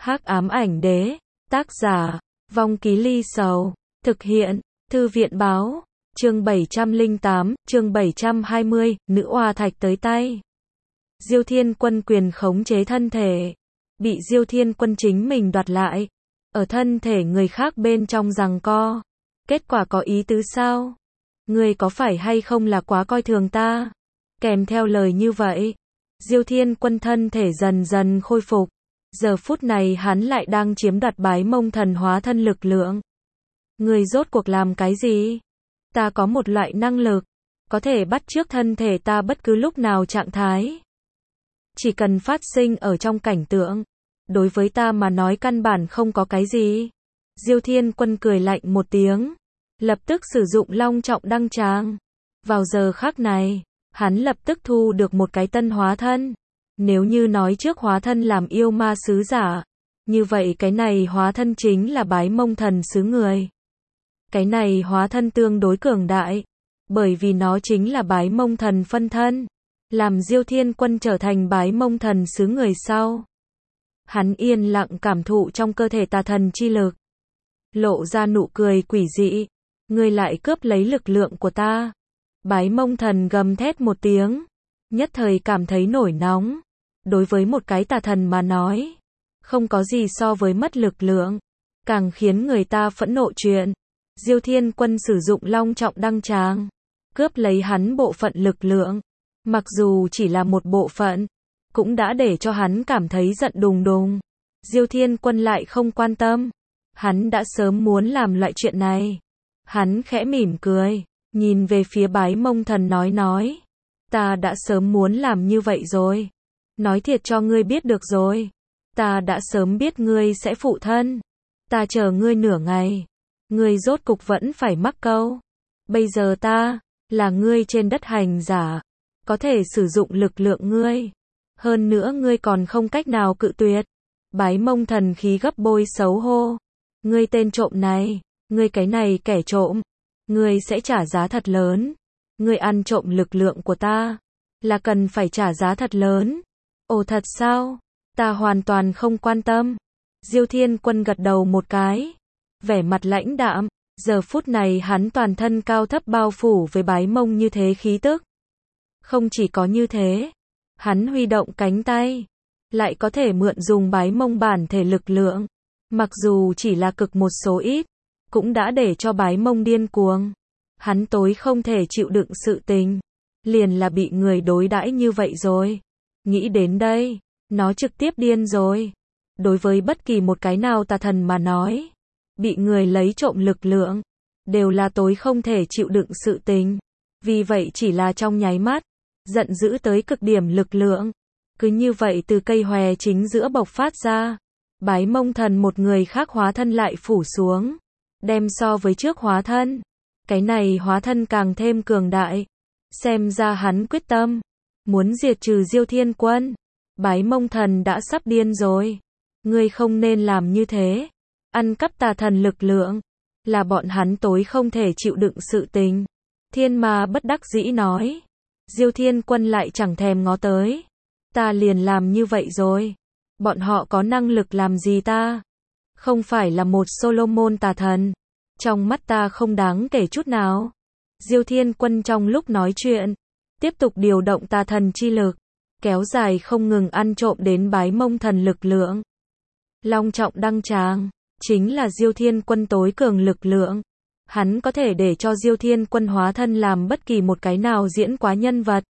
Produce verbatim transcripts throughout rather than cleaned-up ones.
Hắc ám ảnh đế, tác giả, Vong Ký Ly Sầu, thực hiện, Thư viện báo, chương bảy trăm lẻ tám, chương bảy trăm hai mươi, nữ oa thạch tới tay. Diêu Thiên Quân quyền khống chế thân thể, bị Diêu Thiên Quân chính mình đoạt lại, ở thân thể người khác bên trong giằng co. Kết quả có ý tứ sao? Ngươi có phải hay không là quá coi thường ta? Kèm theo lời như vậy, Diêu Thiên Quân thân thể dần dần khôi phục. Giờ phút này hắn lại đang chiếm đoạt bái mông thần hóa thân lực lượng. Ngươi rốt cuộc làm cái gì? Ta có một loại năng lực, có thể bắt chước thân thể ta bất cứ lúc nào trạng thái. Chỉ cần phát sinh ở trong cảnh tượng. Đối với ta mà nói căn bản không có cái gì. Diêu Thiên Quân cười lạnh một tiếng. Lập tức sử dụng long trọng đăng tràng. Vào giờ khắc này, hắn lập tức thu được một cái tân hóa thân. Nếu như nói trước hóa thân làm yêu ma sứ giả, như vậy cái này hóa thân chính là bái mông thần sứ người. Cái này hóa thân tương đối cường đại, bởi vì nó chính là bái mông thần phân thân. Làm Diêu Thiên Quân trở thành bái mông thần sứ người sau. Hắn yên lặng cảm thụ trong cơ thể tà thần chi lực. Lộ ra nụ cười quỷ dị. Ngươi lại cướp lấy lực lượng của ta. Bái mông thần gầm thét một tiếng. Nhất thời cảm thấy nổi nóng. Đối với một cái tà thần mà nói, không có gì so với mất lực lượng, càng khiến người ta phẫn nộ chuyện. Diêu Thiên Quân sử dụng long trọng đăng tràng, cướp lấy hắn bộ phận lực lượng. Mặc dù chỉ là một bộ phận, cũng đã để cho hắn cảm thấy giận đùng đùng. Diêu Thiên Quân lại không quan tâm. Hắn đã sớm muốn làm loại chuyện này. Hắn khẽ mỉm cười, nhìn về phía bái mông thần nói nói. Ta đã sớm muốn làm như vậy rồi. Nói thiệt cho ngươi biết được rồi. Ta đã sớm biết ngươi sẽ phụ thân. Ta chờ ngươi nửa ngày. Ngươi rốt cục vẫn phải mắc câu. Bây giờ ta, là ngươi trên đất hành giả. Có thể sử dụng lực lượng ngươi. Hơn nữa ngươi còn không cách nào cự tuyệt. Bái mông thần khí gấp bôi xấu hô. Ngươi tên trộm này, ngươi cái này kẻ trộm. Ngươi sẽ trả giá thật lớn. Ngươi ăn trộm lực lượng của ta. Là cần phải trả giá thật lớn. Ồ thật sao? Ta hoàn toàn không quan tâm. Diêu Thiên Quân gật đầu một cái. Vẻ mặt lãnh đạm. Giờ phút này hắn toàn thân cao thấp bao phủ với bái mông như thế khí tức. Không chỉ có như thế. Hắn huy động cánh tay. Lại có thể mượn dùng bái mông bản thể lực lượng. Mặc dù chỉ là cực một số ít. Cũng đã để cho bái mông điên cuồng. Hắn tối không thể chịu đựng sự tình. Liền là bị người đối đãi như vậy rồi. Nghĩ đến đây, nó trực tiếp điên rồi. Đối với bất kỳ một cái nào tà thần mà nói, bị người lấy trộm lực lượng, đều là tối không thể chịu đựng sự tình. Vì vậy chỉ là trong nháy mắt, giận dữ tới cực điểm lực lượng. Cứ như vậy từ cây hòe chính giữa bộc phát ra. Bái mông thần một người khác hóa thân lại phủ xuống. Đem so với trước hóa thân. Cái này hóa thân càng thêm cường đại. Xem ra hắn quyết tâm. Muốn diệt trừ Diêu Thiên Quân. Bái mông thần đã sắp điên rồi. Ngươi không nên làm như thế. Ăn cắp tà thần lực lượng. Là bọn hắn tối không thể chịu đựng sự tình. Thiên Ma bất đắc dĩ nói. Diêu Thiên Quân lại chẳng thèm ngó tới. Ta liền làm như vậy rồi. Bọn họ có năng lực làm gì ta? Không phải là một Solomon tà thần. Trong mắt ta không đáng kể chút nào. Diêu Thiên Quân trong lúc nói chuyện, tiếp tục điều động tà thần chi lực, kéo dài không ngừng ăn trộm đến bái mông thần lực lượng. Long trọng đăng tràng, chính là Diêu Thiên Quân tối cường lực lượng. Hắn có thể để cho Diêu Thiên Quân hóa thân làm bất kỳ một cái nào diễn quá nhân vật.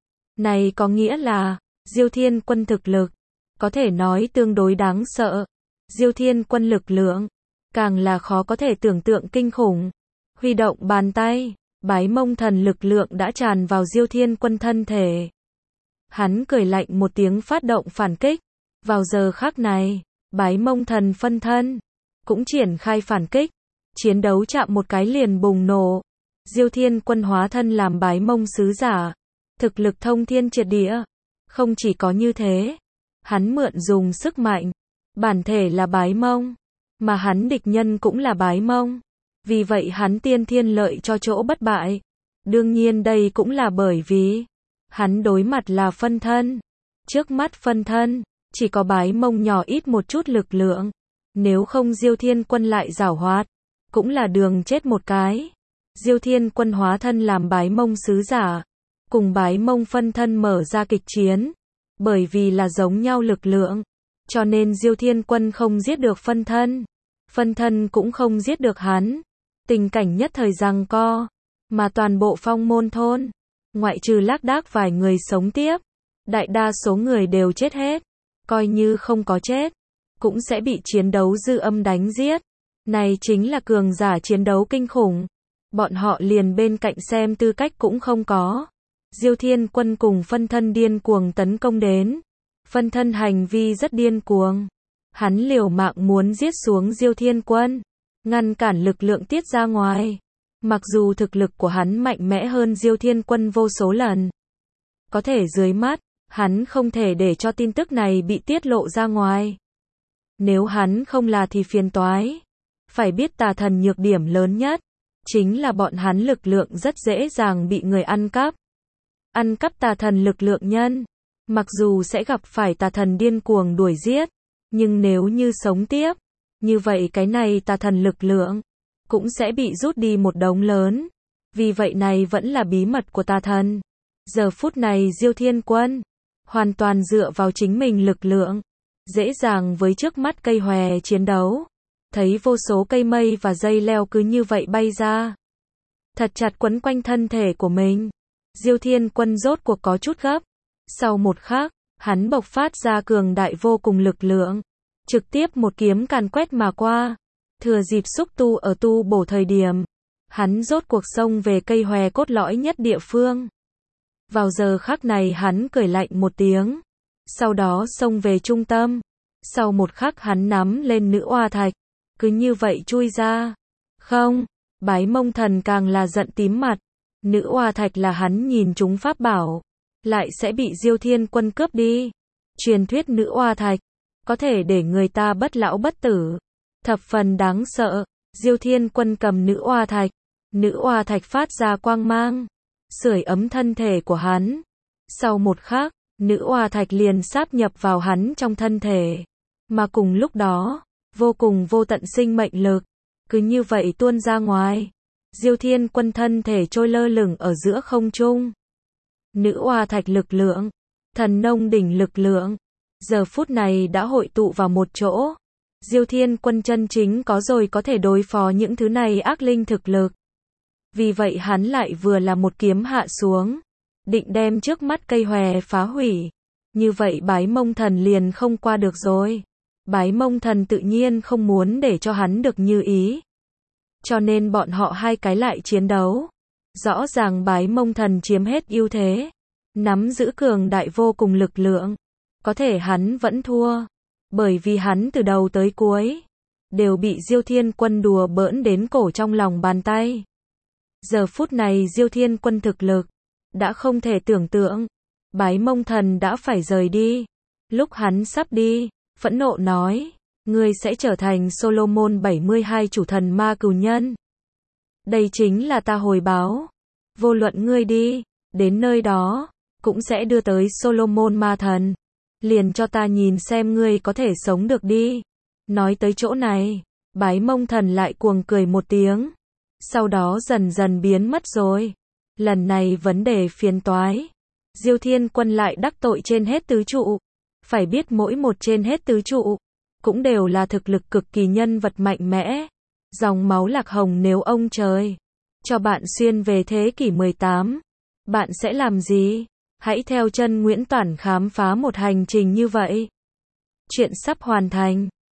Này có nghĩa là, Diêu Thiên Quân thực lực, có thể nói tương đối đáng sợ. Diêu Thiên Quân lực lượng, càng là khó có thể tưởng tượng kinh khủng. Huy động bàn tay. Bái mông thần lực lượng đã tràn vào Diêu Thiên Quân thân thể. Hắn cười lạnh một tiếng phát động phản kích. Vào giờ khắc này, bái mông thần phân thân, cũng triển khai phản kích. Chiến đấu chạm một cái liền bùng nổ. Diêu Thiên Quân hóa thân làm bái mông sứ giả. Thực lực thông thiên triệt địa. Không chỉ có như thế. Hắn mượn dùng sức mạnh. Bản thể là bái mông. Mà hắn địch nhân cũng là bái mông. Vì vậy hắn tiên thiên lợi cho chỗ bất bại. Đương nhiên đây cũng là bởi vì hắn đối mặt là phân thân. Trước mắt phân thân chỉ có Bái Mông nhỏ ít một chút lực lượng. Nếu không Diêu Thiên Quân lại giảo hoạt, cũng là đường chết một cái. Diêu Thiên Quân hóa thân làm Bái Mông sứ giả, cùng Bái Mông phân thân mở ra kịch chiến. Bởi vì là giống nhau lực lượng, cho nên Diêu Thiên Quân không giết được phân thân. Phân thân cũng không giết được hắn. Tình cảnh nhất thời giằng co, mà toàn bộ Phong Môn thôn, ngoại trừ lác đác vài người sống tiếp, đại đa số người đều chết hết. Coi như không có chết, cũng sẽ bị chiến đấu dư âm đánh giết. Này chính là cường giả chiến đấu kinh khủng. Bọn họ liền bên cạnh xem tư cách cũng không có. Diêu Thiên Quân cùng phân thân điên cuồng tấn công đến. Phân thân hành vi rất điên cuồng. Hắn liều mạng muốn giết xuống Diêu Thiên Quân, ngăn cản lực lượng tiết ra ngoài. Mặc dù thực lực của hắn mạnh mẽ hơn Diêu Thiên Quân vô số lần, có thể dưới mắt, hắn không thể để cho tin tức này bị tiết lộ ra ngoài. Nếu hắn không là thì phiền toái. Phải biết tà thần nhược điểm lớn nhất, chính là bọn hắn lực lượng rất dễ dàng bị người ăn cắp. Ăn cắp tà thần lực lượng nhân, mặc dù sẽ gặp phải tà thần điên cuồng đuổi giết, nhưng nếu như sống tiếp, như vậy cái này tà thần lực lượng cũng sẽ bị rút đi một đống lớn. Vì vậy này vẫn là bí mật của tà thần. Giờ phút này Diêu Thiên Quân hoàn toàn dựa vào chính mình lực lượng, dễ dàng với trước mắt cây hòe chiến đấu. Thấy vô số cây mây và dây leo cứ như vậy bay ra, thật chặt quấn quanh thân thể của mình. Diêu Thiên Quân rốt cuộc có chút gấp. Sau một khắc, hắn bộc phát ra cường đại vô cùng lực lượng, trực tiếp một kiếm càn quét mà qua. Thừa dịp xúc tu ở tu bổ thời điểm, hắn rốt cuộc xông về cây hòe cốt lõi nhất địa phương. Vào giờ khắc này hắn cười lạnh một tiếng, sau đó xông về trung tâm. Sau một khắc hắn nắm lên nữ oa thạch, cứ như vậy chui ra. Không, Bái Mông Thần càng là giận tím mặt. Nữ oa thạch là hắn nhìn chúng pháp bảo, lại sẽ bị Diêu Thiên Quân cướp đi. Truyền thuyết nữ oa thạch có thể để người ta bất lão bất tử, thập phần đáng sợ. Diêu Thiên Quân cầm nữ oa thạch, nữ oa thạch phát ra quang mang, sưởi ấm thân thể của hắn. Sau một khắc, nữ oa thạch liền sáp nhập vào hắn trong thân thể, mà cùng lúc đó, vô cùng vô tận sinh mệnh lực cứ như vậy tuôn ra ngoài. Diêu Thiên Quân thân thể trôi lơ lửng ở giữa không trung. Nữ oa thạch lực lượng, thần nông đỉnh lực lượng, giờ phút này đã hội tụ vào một chỗ. Diêu Thiên Quân chân chính có rồi có thể đối phó những thứ này ác linh thực lực. Vì vậy hắn lại vừa là một kiếm hạ xuống, định đem trước mắt cây hòe phá hủy. Như vậy Bái Mông Thần liền không qua được rồi. Bái Mông Thần tự nhiên không muốn để cho hắn được như ý, cho nên bọn họ hai cái lại chiến đấu. Rõ ràng Bái Mông Thần chiếm hết ưu thế, nắm giữ cường đại vô cùng lực lượng. Có thể hắn vẫn thua, bởi vì hắn từ đầu tới cuối đều bị Diêu Thiên Quân đùa bỡn đến cổ trong lòng bàn tay. Giờ phút này Diêu Thiên Quân thực lực đã không thể tưởng tượng. Bái Mông Thần đã phải rời đi. Lúc hắn sắp đi, phẫn nộ nói, ngươi sẽ trở thành Solomon bảy mươi hai chủ thần ma cừu nhân. Đây chính là ta hồi báo. Vô luận ngươi đi đến nơi đó, cũng sẽ đưa tới Solomon ma thần. Liền cho ta nhìn xem ngươi có thể sống được đi. Nói tới chỗ này, Bái Mông Thần lại cuồng cười một tiếng, sau đó dần dần biến mất rồi. Lần này vấn đề phiền toái. Diêu Thiên Quân lại đắc tội trên hết tứ trụ. Phải biết mỗi một trên hết tứ trụ cũng đều là thực lực cực kỳ nhân vật mạnh mẽ. Dòng máu Lạc Hồng nếu ông trời cho bạn xuyên về thế kỷ mười tám, bạn sẽ làm gì? Hãy theo chân Nguyễn Toản khám phá một hành trình như vậy. Chuyện sắp hoàn thành.